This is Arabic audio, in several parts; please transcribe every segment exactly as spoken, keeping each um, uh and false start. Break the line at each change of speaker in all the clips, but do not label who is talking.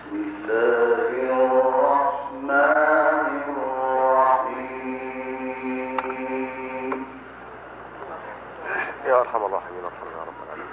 يا أرحم الراحمين ارحمنا يا رب العالمين.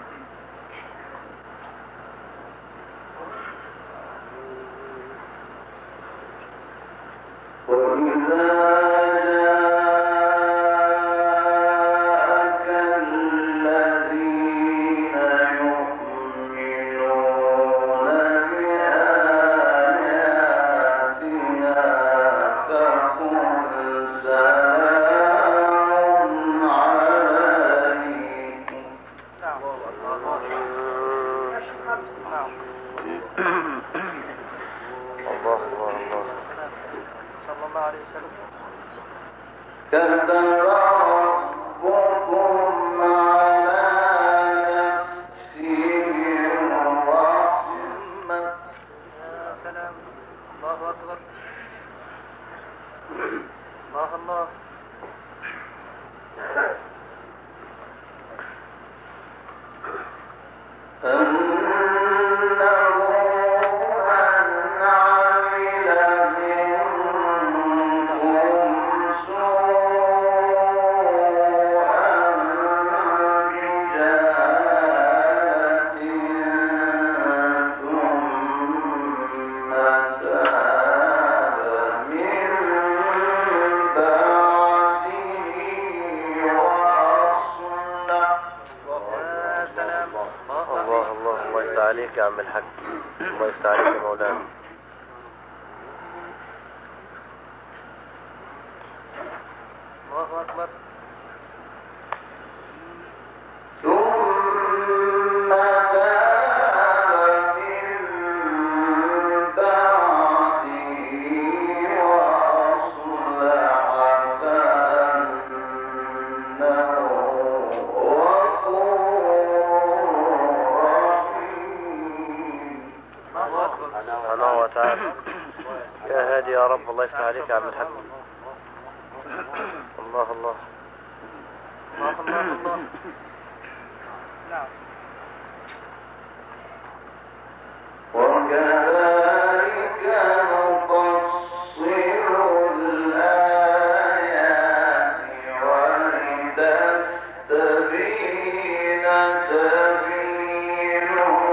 عليك يا عم الحاج، الله يفتح عليك يا مولانا.
الله أكبر.
يا هادي يا رب، الله يفتح عليك يا عم الحاج. الله الله
الله الله الله. نعم.
وكذلك نفصل الآيات ولتستبين سبيل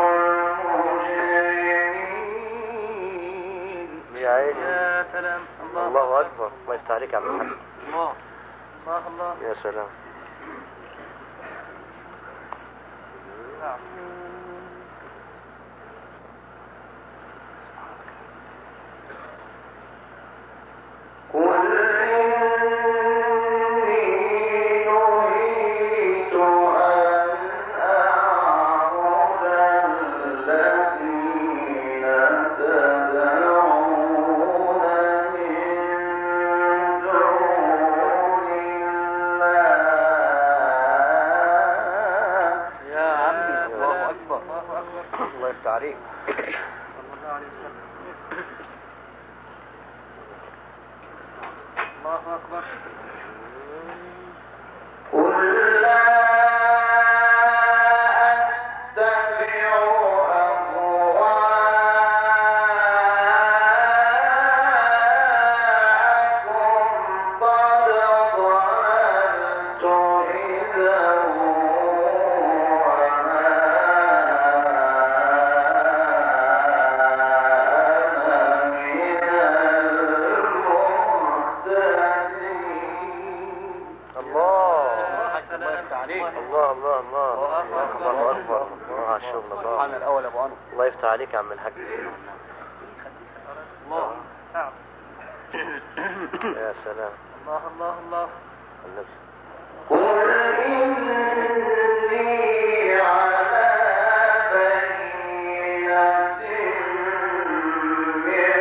المجرمين.
يا عيني
يا سلام. الله,
الله أكبر، الله يفتح عليك يا عم الحاج.
الله الله الله.
يا سلام.
نعم.
عليك
صلى الله عليه وسلم. الله أكبر.
قل لا أتبع أهواءكم قد ضللت إذا
الله الله الله الله أكبر. الله على الشغل. الله
الأول أبو أنس.
الله يفتح عليك يا عم الحاج.
الله. نعم.
يا سلام.
الله الله الله.
النبي.
قل إني على بينة من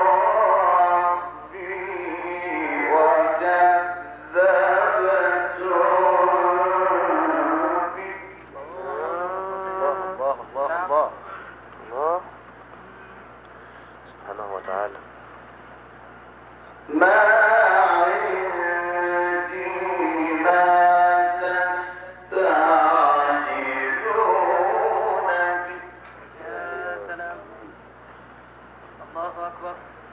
ربي وكذبتم به.
الله الله الله الله سبحانه وتعالى.
ما عندي ما تستعجلون به.
يا سلام. الله أكبر.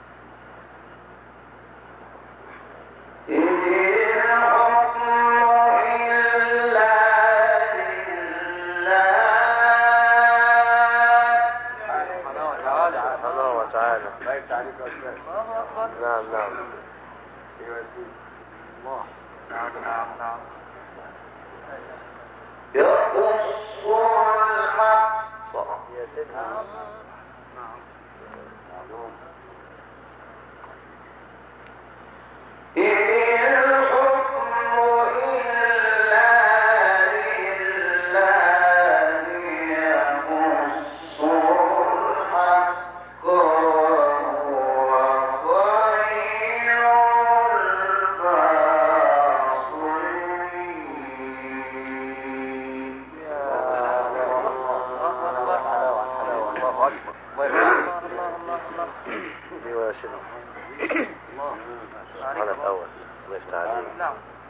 نعم نعم.
الله. نعم نعم نعم.
يقص الحق.
يا سيدنا.
نعم.
على الأول الله يفتح عليك.
نعم.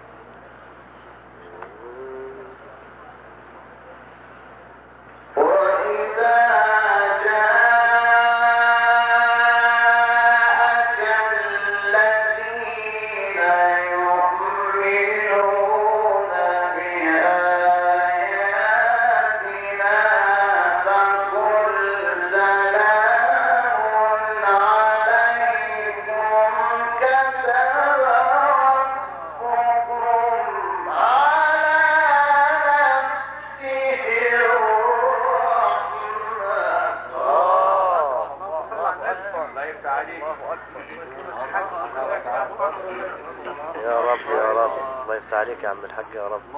يا رب يا رب الله يفتح عليك يا عم الحاج يا رب.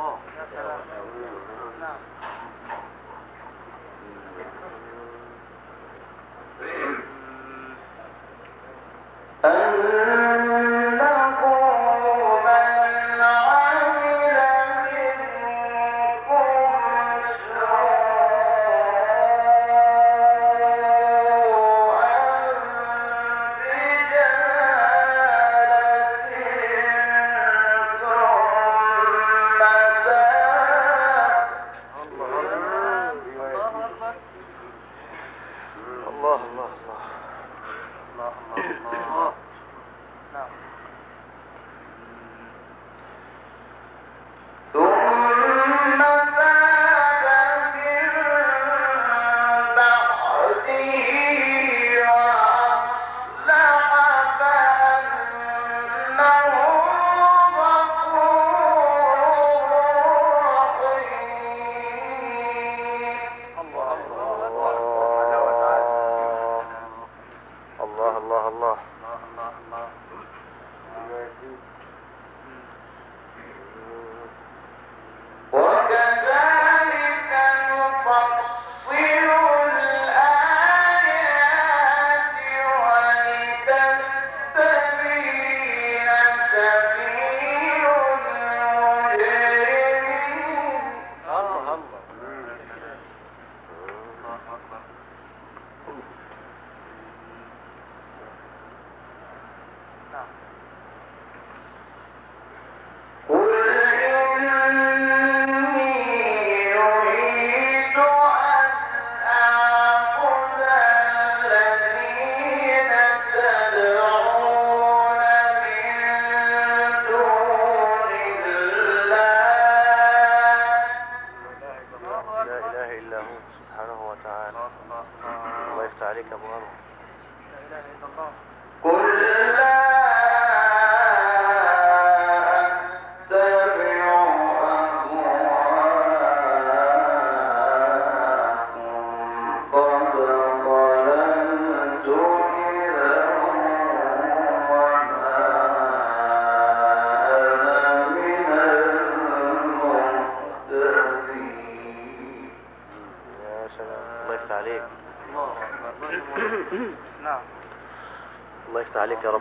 الله يفتح عليك يا رب.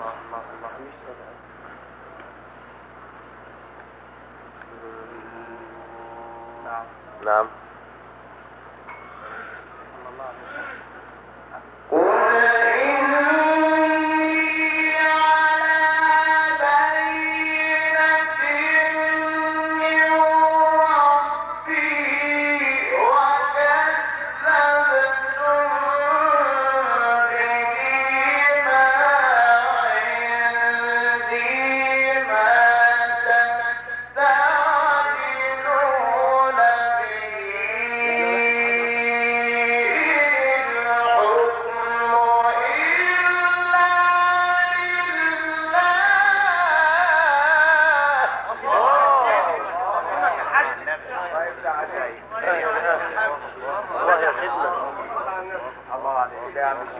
نعم
نعم.
وكذبتم به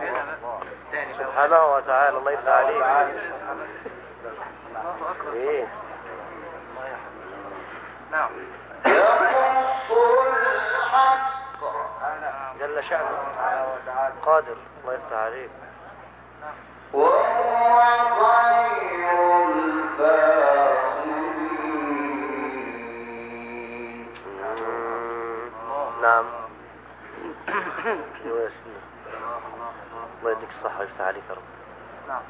سبحانه وتعالى. الله يفتح عليك. ايه
نعم
جل شأنه قادر. الله يفتح عليك.
وهو خير الفاصلين.
نعم. الله يديك الصحة ويفتح عليك يا رب.
نعم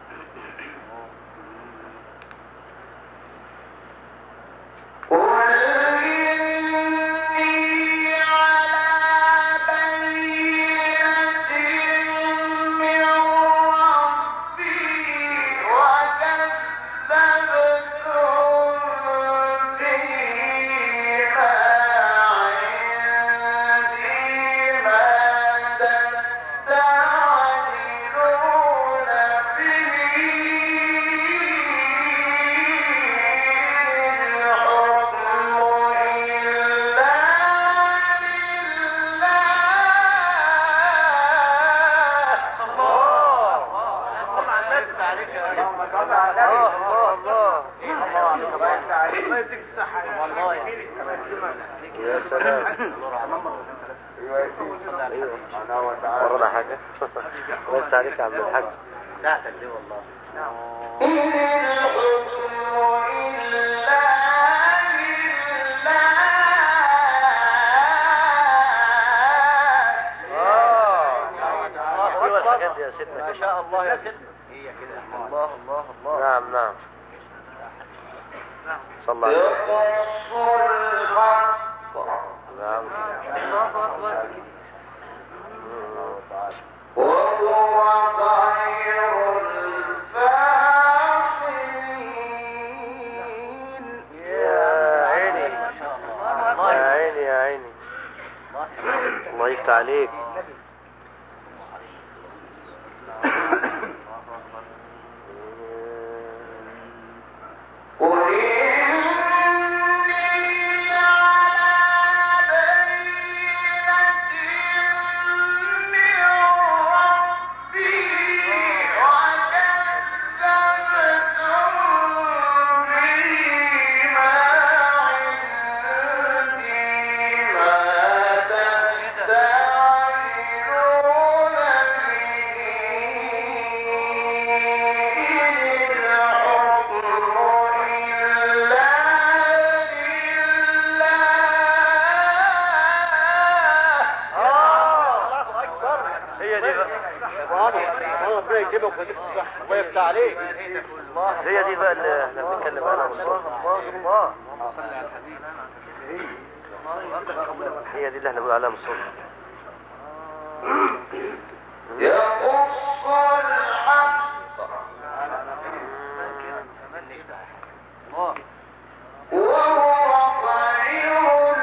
يا سلام. ورانا حاجة. الله يفتح عليك يا عبد الحاج. لا تدري والله. يا سيدنا ما شاء الله يا سيدنا. هي كده. الله الله الله. نعم نعم. صلى الله عليه وسلم. نعم. الله أكبر.
وهو خير الفاصلين.
يا عيني يا عيني يا عيني. الله يفتح عليك. هي دي بقى اللي احنا بنتكلم عنها بالصوت. هي دي اللي احنا بنقول عليها بالصوت.
يقص الحق وهو خير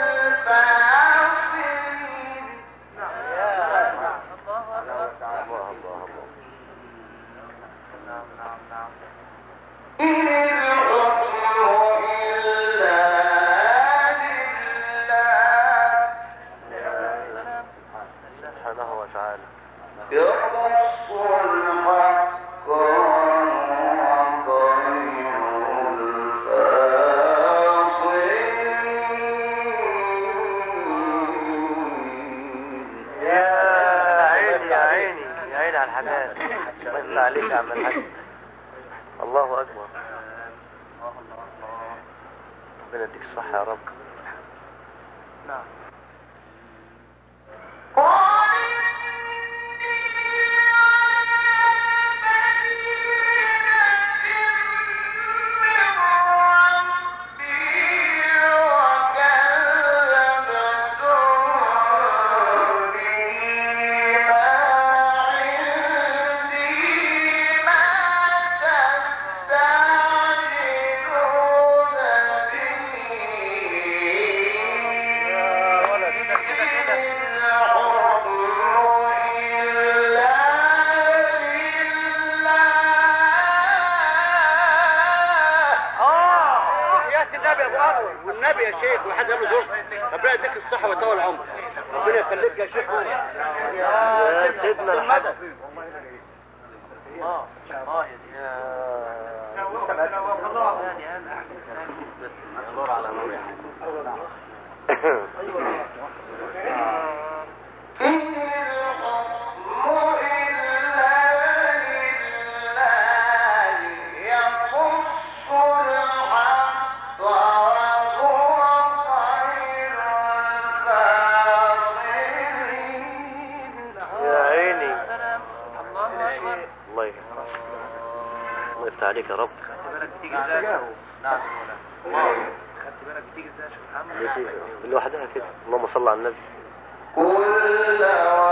الفاصلين.
الله الله الله.
نعم نعم نعم.
إن الحكم إلا لله
سبحانه وتعالى.
يقص الحق وهو خير الفاصلين.
يا عيني يا عيني يا عيني على الحاجات. الله يفتح عليك يا عم الحاج. الله أكبر. ربنا يديك الصحة يا رب.
نعم.
والنبي يا شيخ وحد يعمل زور. ربنا يديك الصحة ويطول عمرك. ربنا يخليك يا شيخ. يا سيدنا الحسن. الله الله يا سيدي نور على نور يا عليك يا رب. خدت بالك بتيجي ازاي؟ نعم والله. خدت بالك بتيجي ازاي يا شيخ محمد؟
لوحدها كده. اللهم صل على النبي.
كل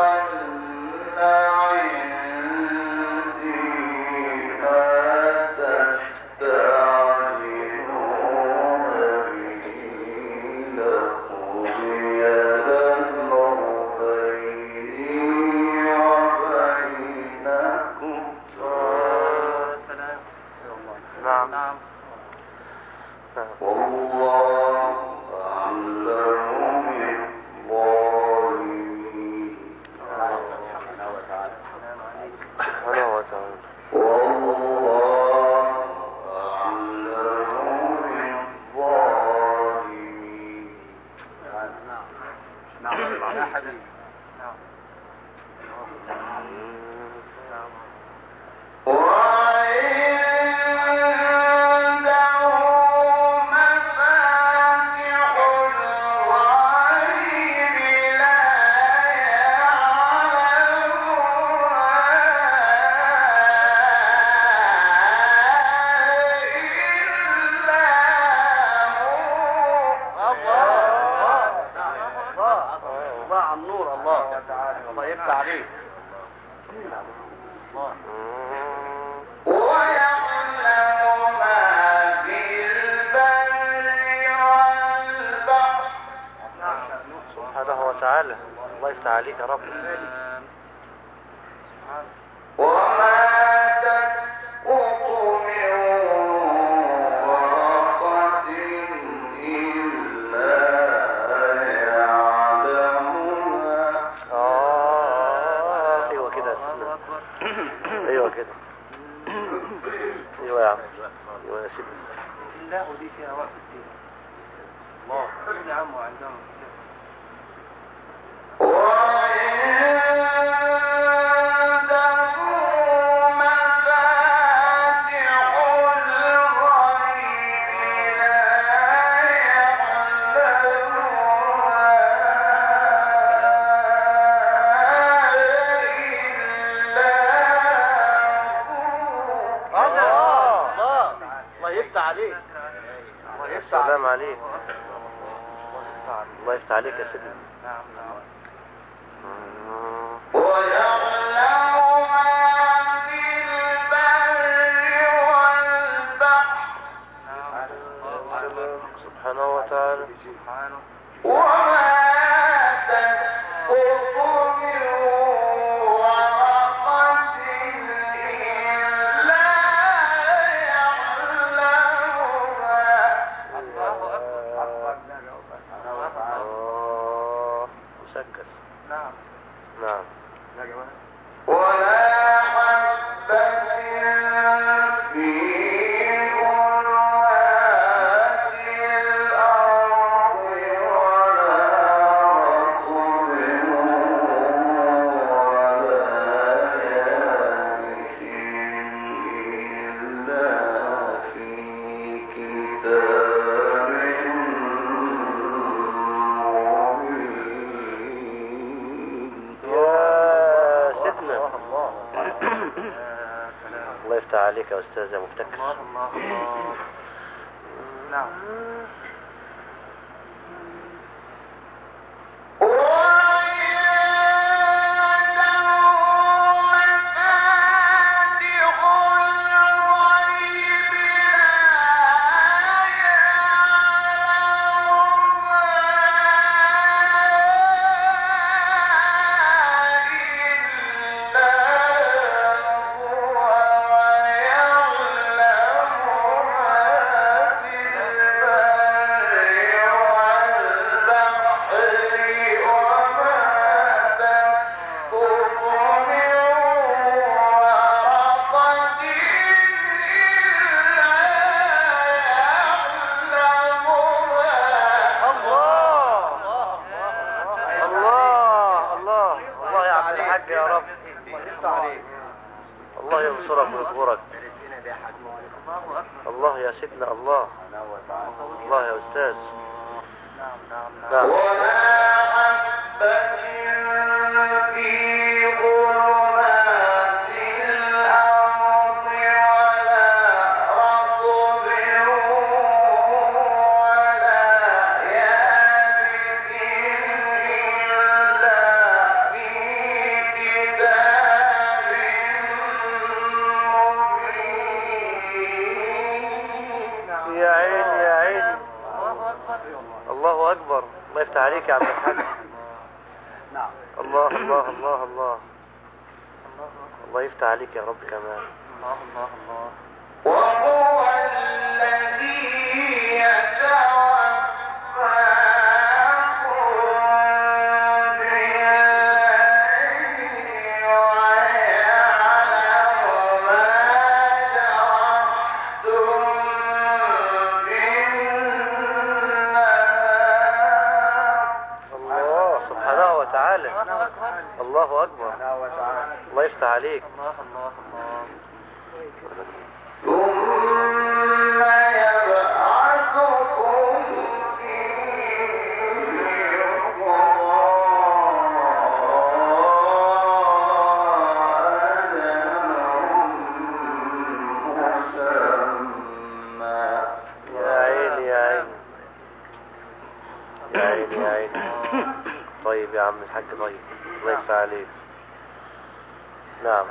عليك يا رب.
وما تسقط من ورقة إلا يعلمها.
آه أيوة كده. أيوة كده. أيوة يا عم. أيوة يا سيدي.
لا ودي فيها وقت كتير. الله. يا عم وعندهم.
السلام عليك. الله يفتح عليك يا سيدي.
نعم نعم.
ويعلم ما في البر والبحر.
سبحانه وتعالى.
سبحانه.
وما تسقط من ورقة إلا يعلمها.
الله أكبر.
مسكس.
نعم
نعم.
ولا حبة في ظلمات الأرض ولا رطب ولا يابس إلا في كتاب
الله يفتح عليك يا أستاذ يا مفتكر.
الله الله الله. نعم.
ويعلم ما في البر
الله ينصرك ويصبرك.
الله أكبر.
الله يا سيدنا الله. الله يا أستاذ.
نعم نعم نعم.
نعم.
ولا حبة في ظلمات الأرض ولا رطب ولا يابس إلا في كتاب مبين.
يا عيني يا عيني.
الله أكبر.
الله أكبر. الله يفتح عليك يا عبد الحاج.
نعم.
الله الله الله الله.
الله
الله يفتح عليك يا رب كمان.
الله الله الله.
وهو الذي يتوفاكم بالليل ويعلم ما جرحتم بالنهار.
الله سبحانه وتعالى.
الله أكبر.
الله أكبر. الله يفتح عليك.
الله الله الله.
ثم يبعثكم فيه مسمى.
يا عيني يا عيني. يا عيني يا عيني. طيب يا عم الحاج طيب. الله يفتح عليك. نعم.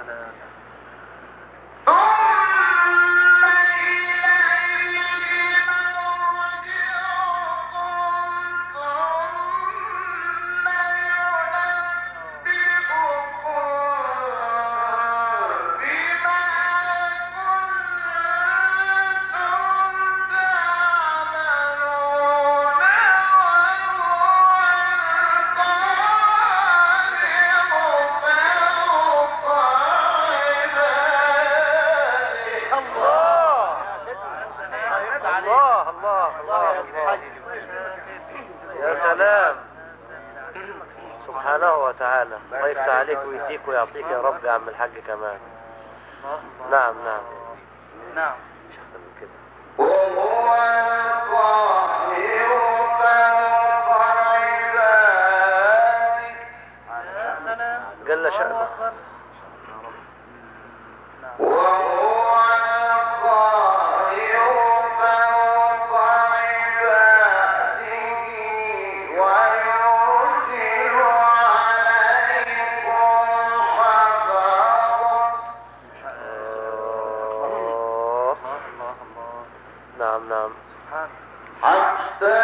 الله الله الله الله. يا سلام. سبحانه وتعالى. الله يفتح عليك ويديك ويعطيك يا رب يا عم الحاج كمان. نعم نعم.
نعم.
مش أحسن من كده.
وهو القاهر فوق عباده.
يا سلام.
جل شأنه.
وهو القاهر فوق عباده ويرسل عليكم حفظة.
آه.
الله الله.
نعم نعم.
سبحان.
حتى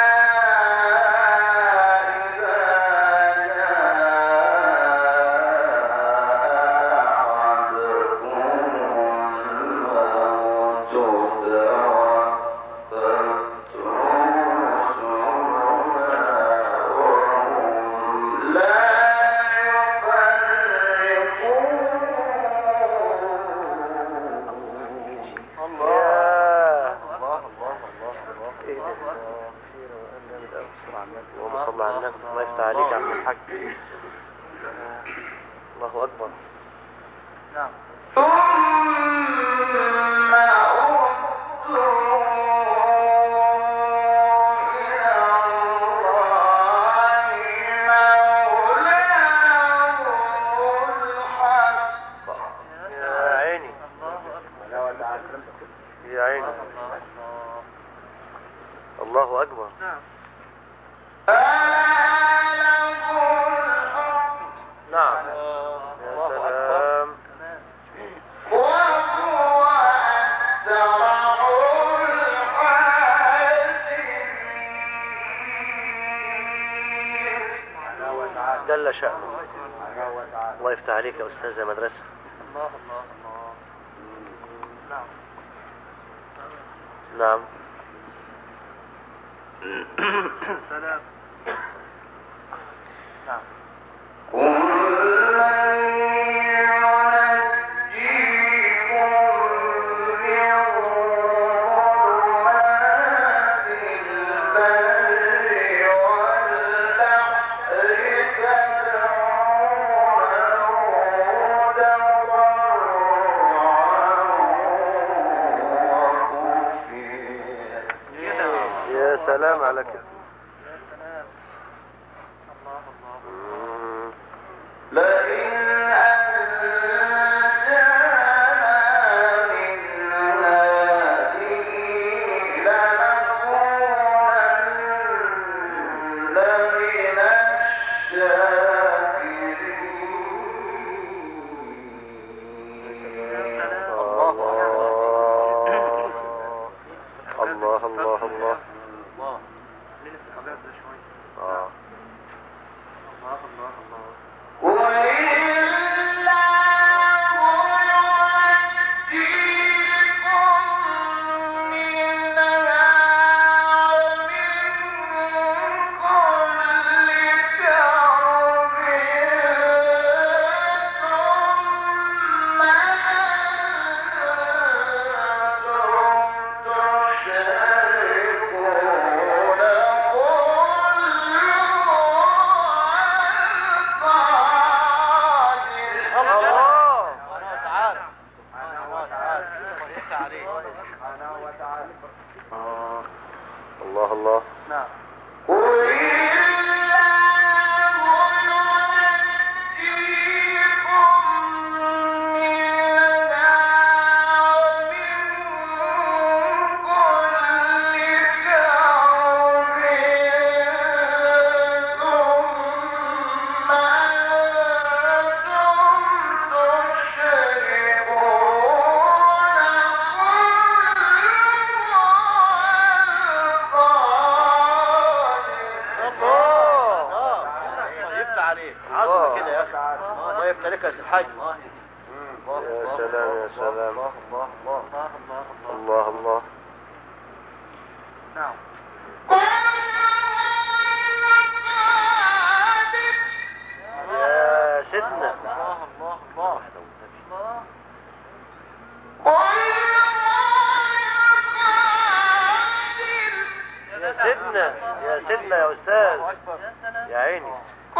إذا جاء أحدكم الموت توفتهم رسلنا وهم لا يفرقون.
يا
الله الله الله الله.
إيه ده؟
الله أكبر.
خير وأن جامد أوي. الصلاة على النبي. اللهم صل على النبي. الله يفتح عليك يا عم الحاج. الله أكبر.
نعم.
ثم ردوا إلى الله مولاهم الحق.
يا عيني
الله أكبر.
يا عيني.
الله الله.
الله أكبر.
نعم.
ألا له الحكم
نعم. يا سلام.
كمان.
وهو أسرع الحاسبين.
جل شأنه. الله يفتح عليك يا أستاذ يا مدرسة.
الله الله الله. نعم.
نعم.
سلام. نعم.
كلا ينجيكم من ظلمات البر والبحر تدعونه
آه. الله الله.
نعم.
الحج. يا سلام يا سلام.
الله الله الله الله
الله الله.
نعم.
يا سيدنا.
الله الله الله
يا سيدنا يا سيدنا يا أستاذ. يا عيني.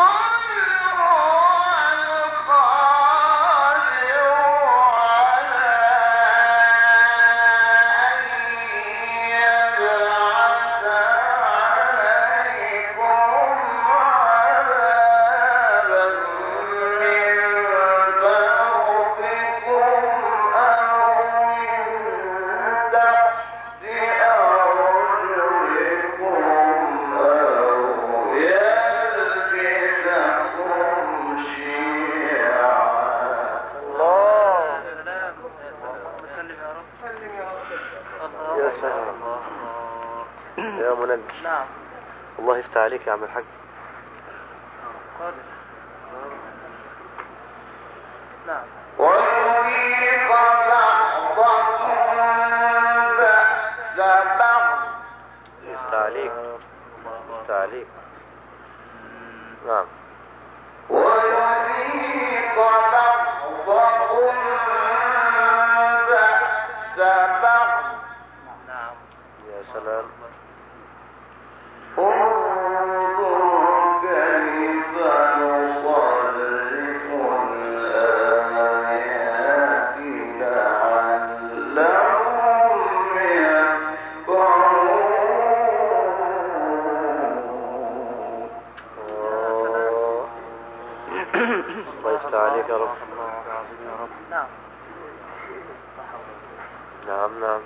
نعم.
الله يفتح عليك يا عم الحاج.
نعم.
ويذيق بعضكم بأس بعض.
يفتح عليك يفتح عليك. نعم.
ويذيق بعضكم بأس بعض.
نعم.
يا سلام. عليك يا رب.
نعم.
نعم نعم.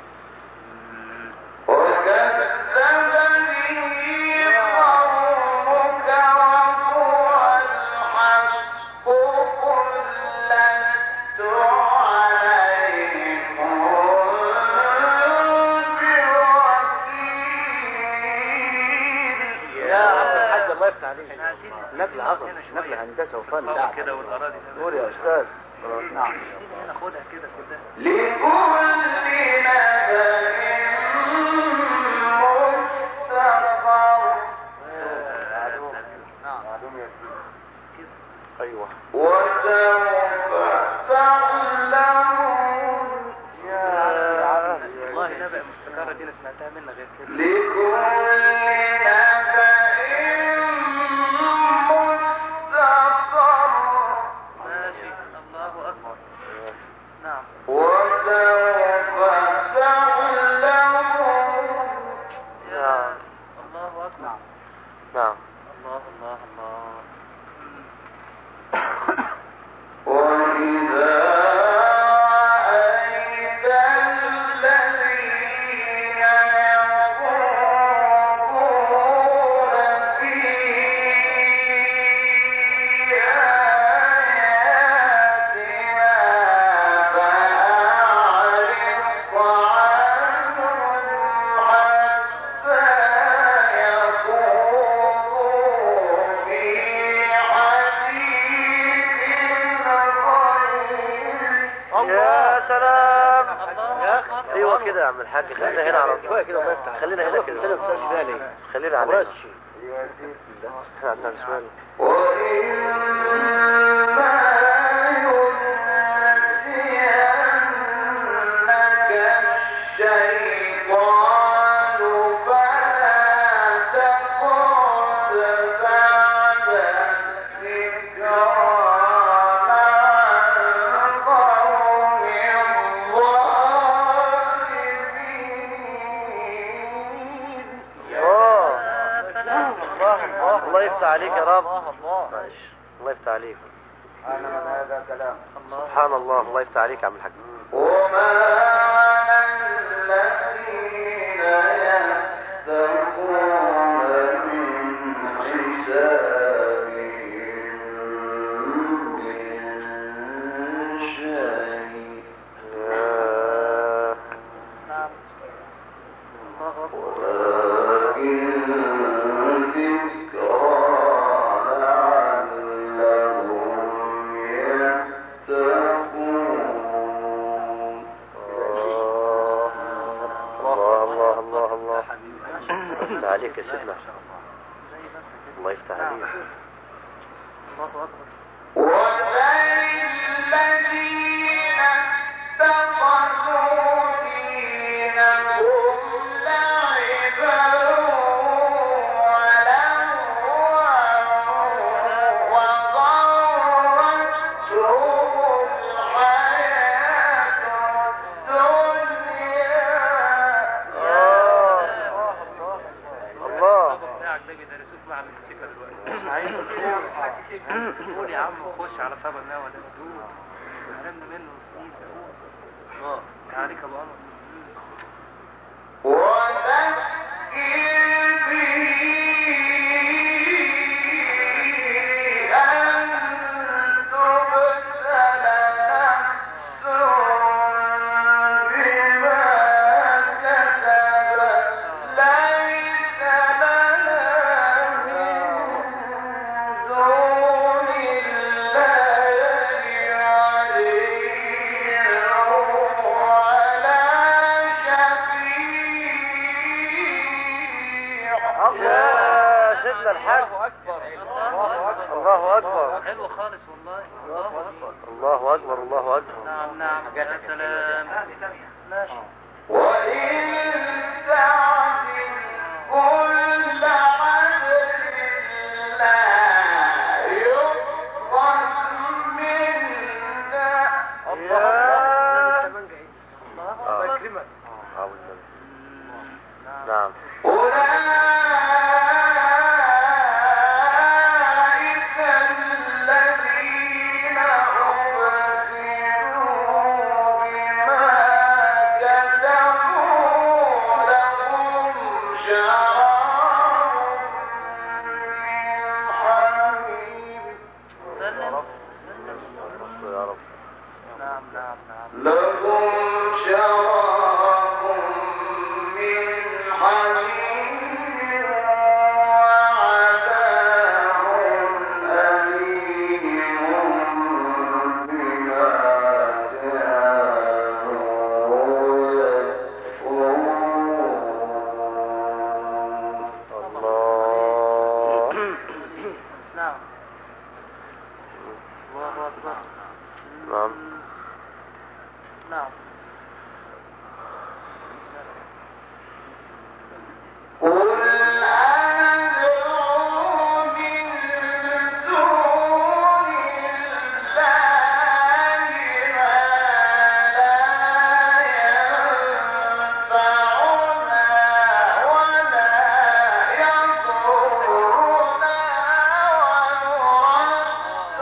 نقل عصر نقل هندسة وفن
كده والأراضي
قول يا أستاذ.
نعم. ناخدها كده كده.
لكل نبأ مستقر.
نعم.
أيوة.
وسوف تعلمون.
والله نبأ مستقرة دي أنا سمعتها منها غير كده.
لكل نبأ
نعم.
وسوف تعلمون.
يا الله أكبر.
نعم.
الله الله الله.
وإذا رأيت الذين
كده يا عم الحاج. خلينا هنا على طول كده. الله يفتح. خلينا هنا كده. خلينا في بالي. خلينا على ايوه احنا عندنا سؤال.
الله
سبحان الله. الله يفتح عليك يا عم الحاج.
وما الذين يتقون من حسابهم من شيء ولكن ذكرى لعلهم يتقون.
الله الله الله الله يفتح عليك يا سيدنا. الله يفتح عليك.
الله أكبر.
والذين اتخذوا دينهم لعبا ولهوا وغرتهم الحياة الدنيا.
الله
بتاعك ده بيدرسوك مع الموسيقى دلوقتي. قول يا عم وخش على صبر الله ولا سدود. هرمنا منه سنين تقول. اه عليك ابو عمر.
وذكر به أن تبتل نفس بما كسبت ليس لها من دون الله ولي ولا شفيع.
يا سيدنا الحاج. الله أكبر.
حلو خالص والله. الله اكبر.
الله أكبر. الله أكبر.
نعم نعم يا سلام. ماشي.
وإن تعدل كل عدل لا يؤخذ منا.
يا
الله
آه.
أكبر.
آه، والنبي. نعم.
أولئك الذين أبسلوا بما كسبوا لهم شراب من حميم.
سلم.
يا رب.
نعم نعم نعم.
لهم شراب من حميم وعذاب أليم بما كانوا يكفرون.
الله.
نعم. الله أكبر.
نعم.
نعم.
قل أدعو من دون الله ما لا ينفعنا ولا يضرنا ونرد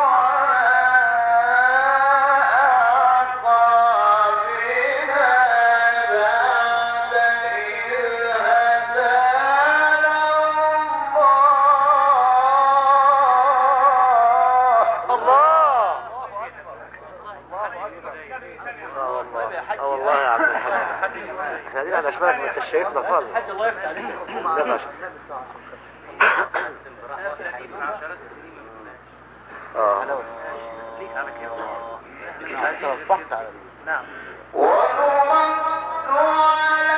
احنا اسمعك ما انت شايفنا خالص.
الله يفتح عليك.
اه
ليك على كده.
انت وضحت على
نعم.
ونرد على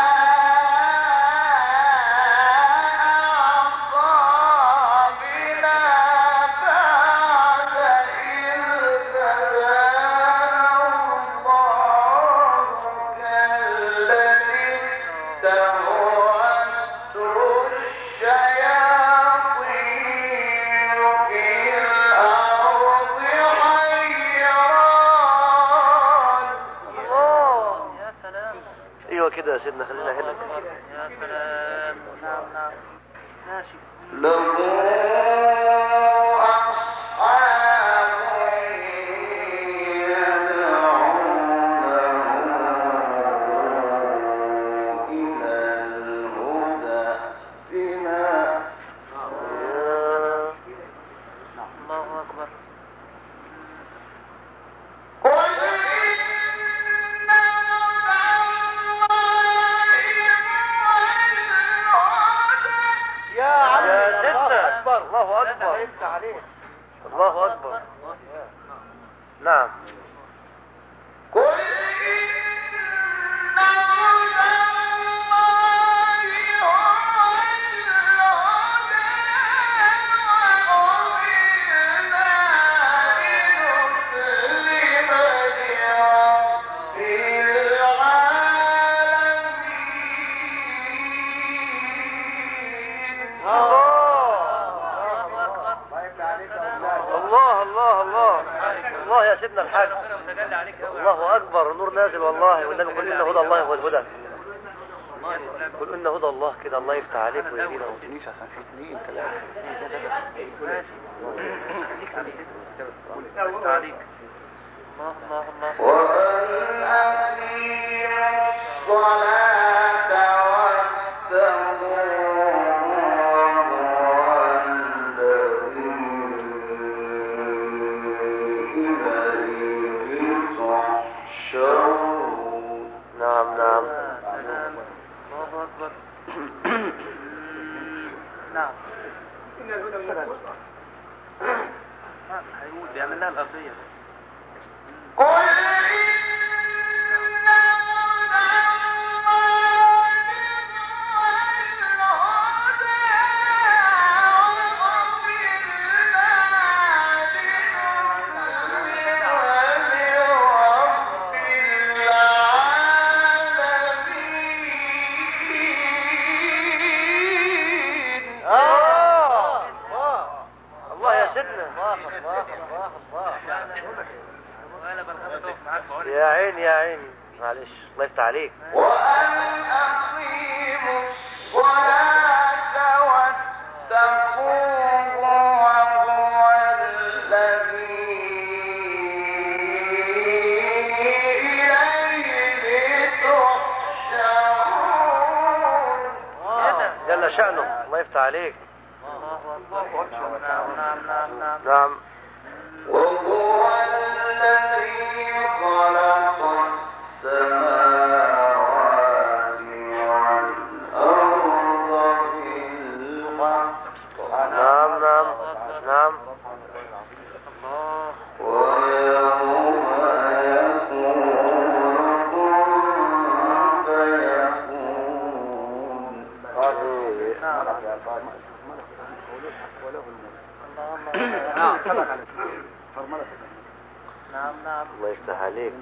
أعقابنا بعد إذ هدانا الله كالذي استهوته الشياطين في الأرض حيران.
يا سلام.
ايوه كده يا سيدنا خلينا هنا.
يا سلام. نعم نعم. ماشي.
له أصحاب
ربنا متجلى عليك قوي.
الله اكبر، النور نازل والله. والنبي قل ان هدى الله هو الهدى. قل ان هدى الله كده، الله يفتح عليك ويهدينا.
تنيش عشان في اثنين ثلاثة.
عليك. الله الله الله.
وأن أقيموا الصلاة واتقوه
نعم نعم.
الله أكبر. نعم. هيقول بيعمل لها الأرضية.
قل
يا عيني يا عيني، معلش الله يفتح عليك.
وأن أقيموا الصلاة واتقوه وهو الذي إليه تحشرون.
جل شأنه، الله يفتح عليك.
نعم نعم نعم نعم.
نعم.
وهو الذي خلق السماوات والأرض بالحق.
نعم نعم نعم.
ويوم يقول كن فيكون.
نعم نعم.
الله يفتح عليك.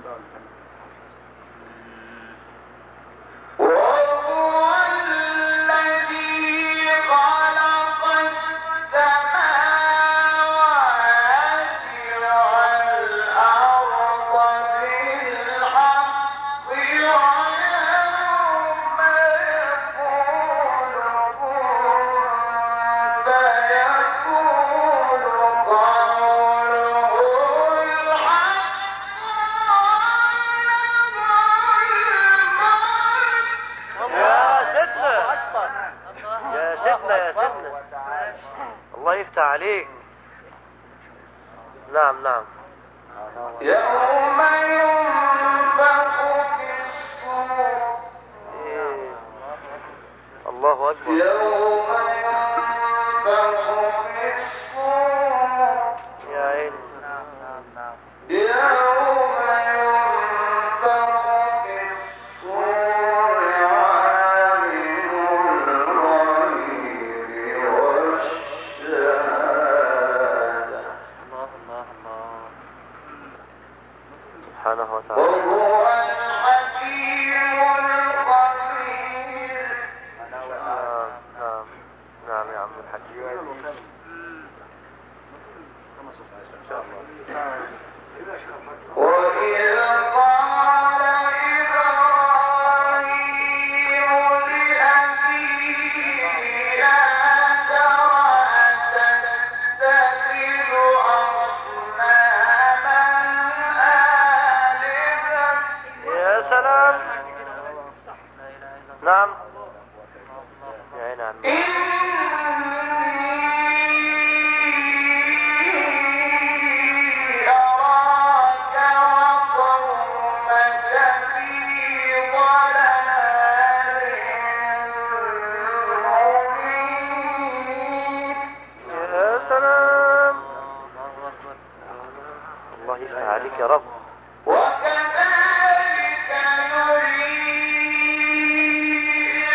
وهو الذي خلق السماوات والأرض بالحق ويوم يقول كن فيكون قوله
الله يفتح عليك. نعم نعم.
يوم ينفخ في الصور.
الله أكبر.
يوم ينفخ في الصور.
يا عيني.
يوم ينفخ في الصور عالم الغيب والشهادة.
سبحانه وتعالى.
وهو الحكيم الخبير.
نعم نعم نعم يا عم الحكيم.
وإذ قال إبراهيم لأبيه آزر أتتخذ أصناما آلهة.
يا سلام. نعم. يا عيني عم. عليك يا رب.
وكذلك نري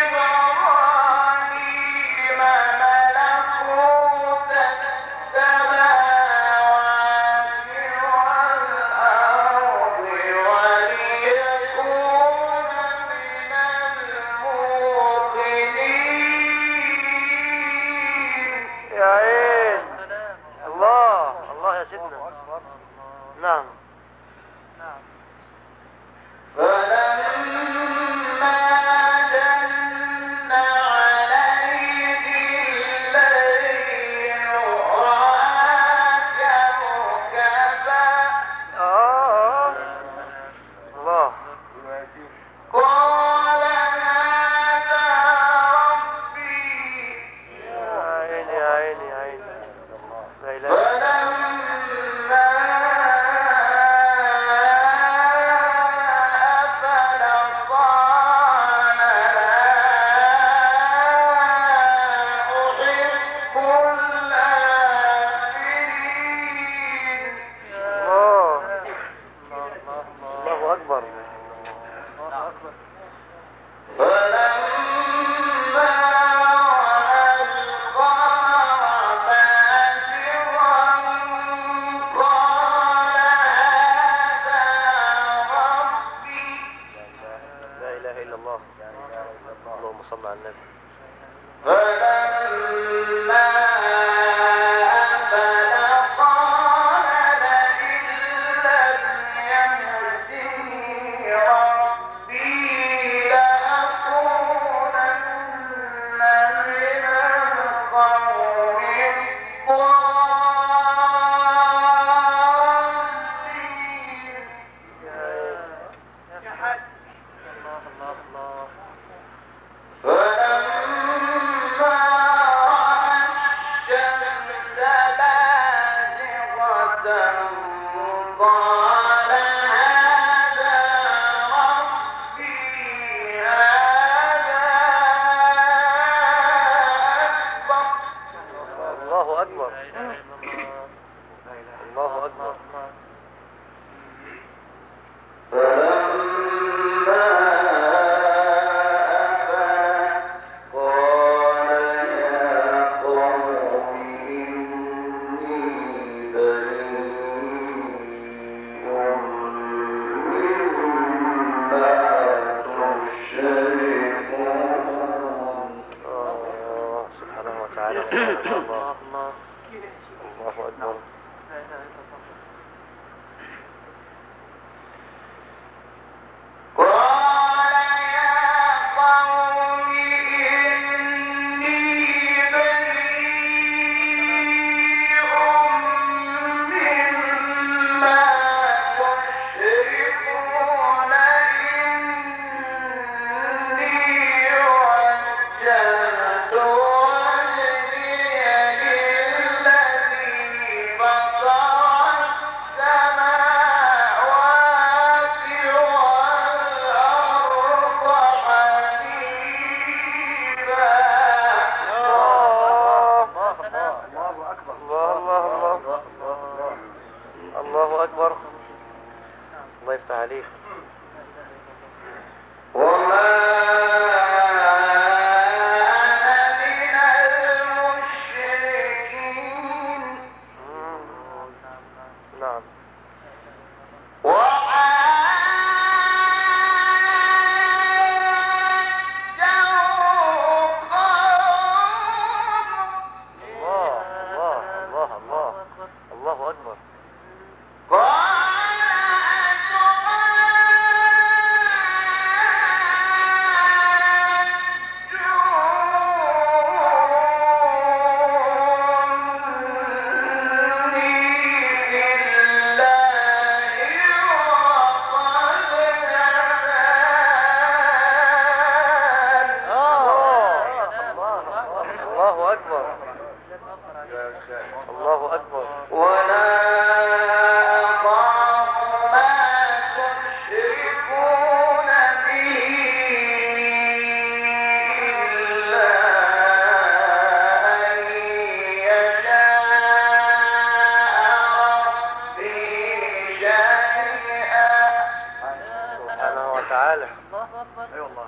تعالى. الله أكبر. أي والله.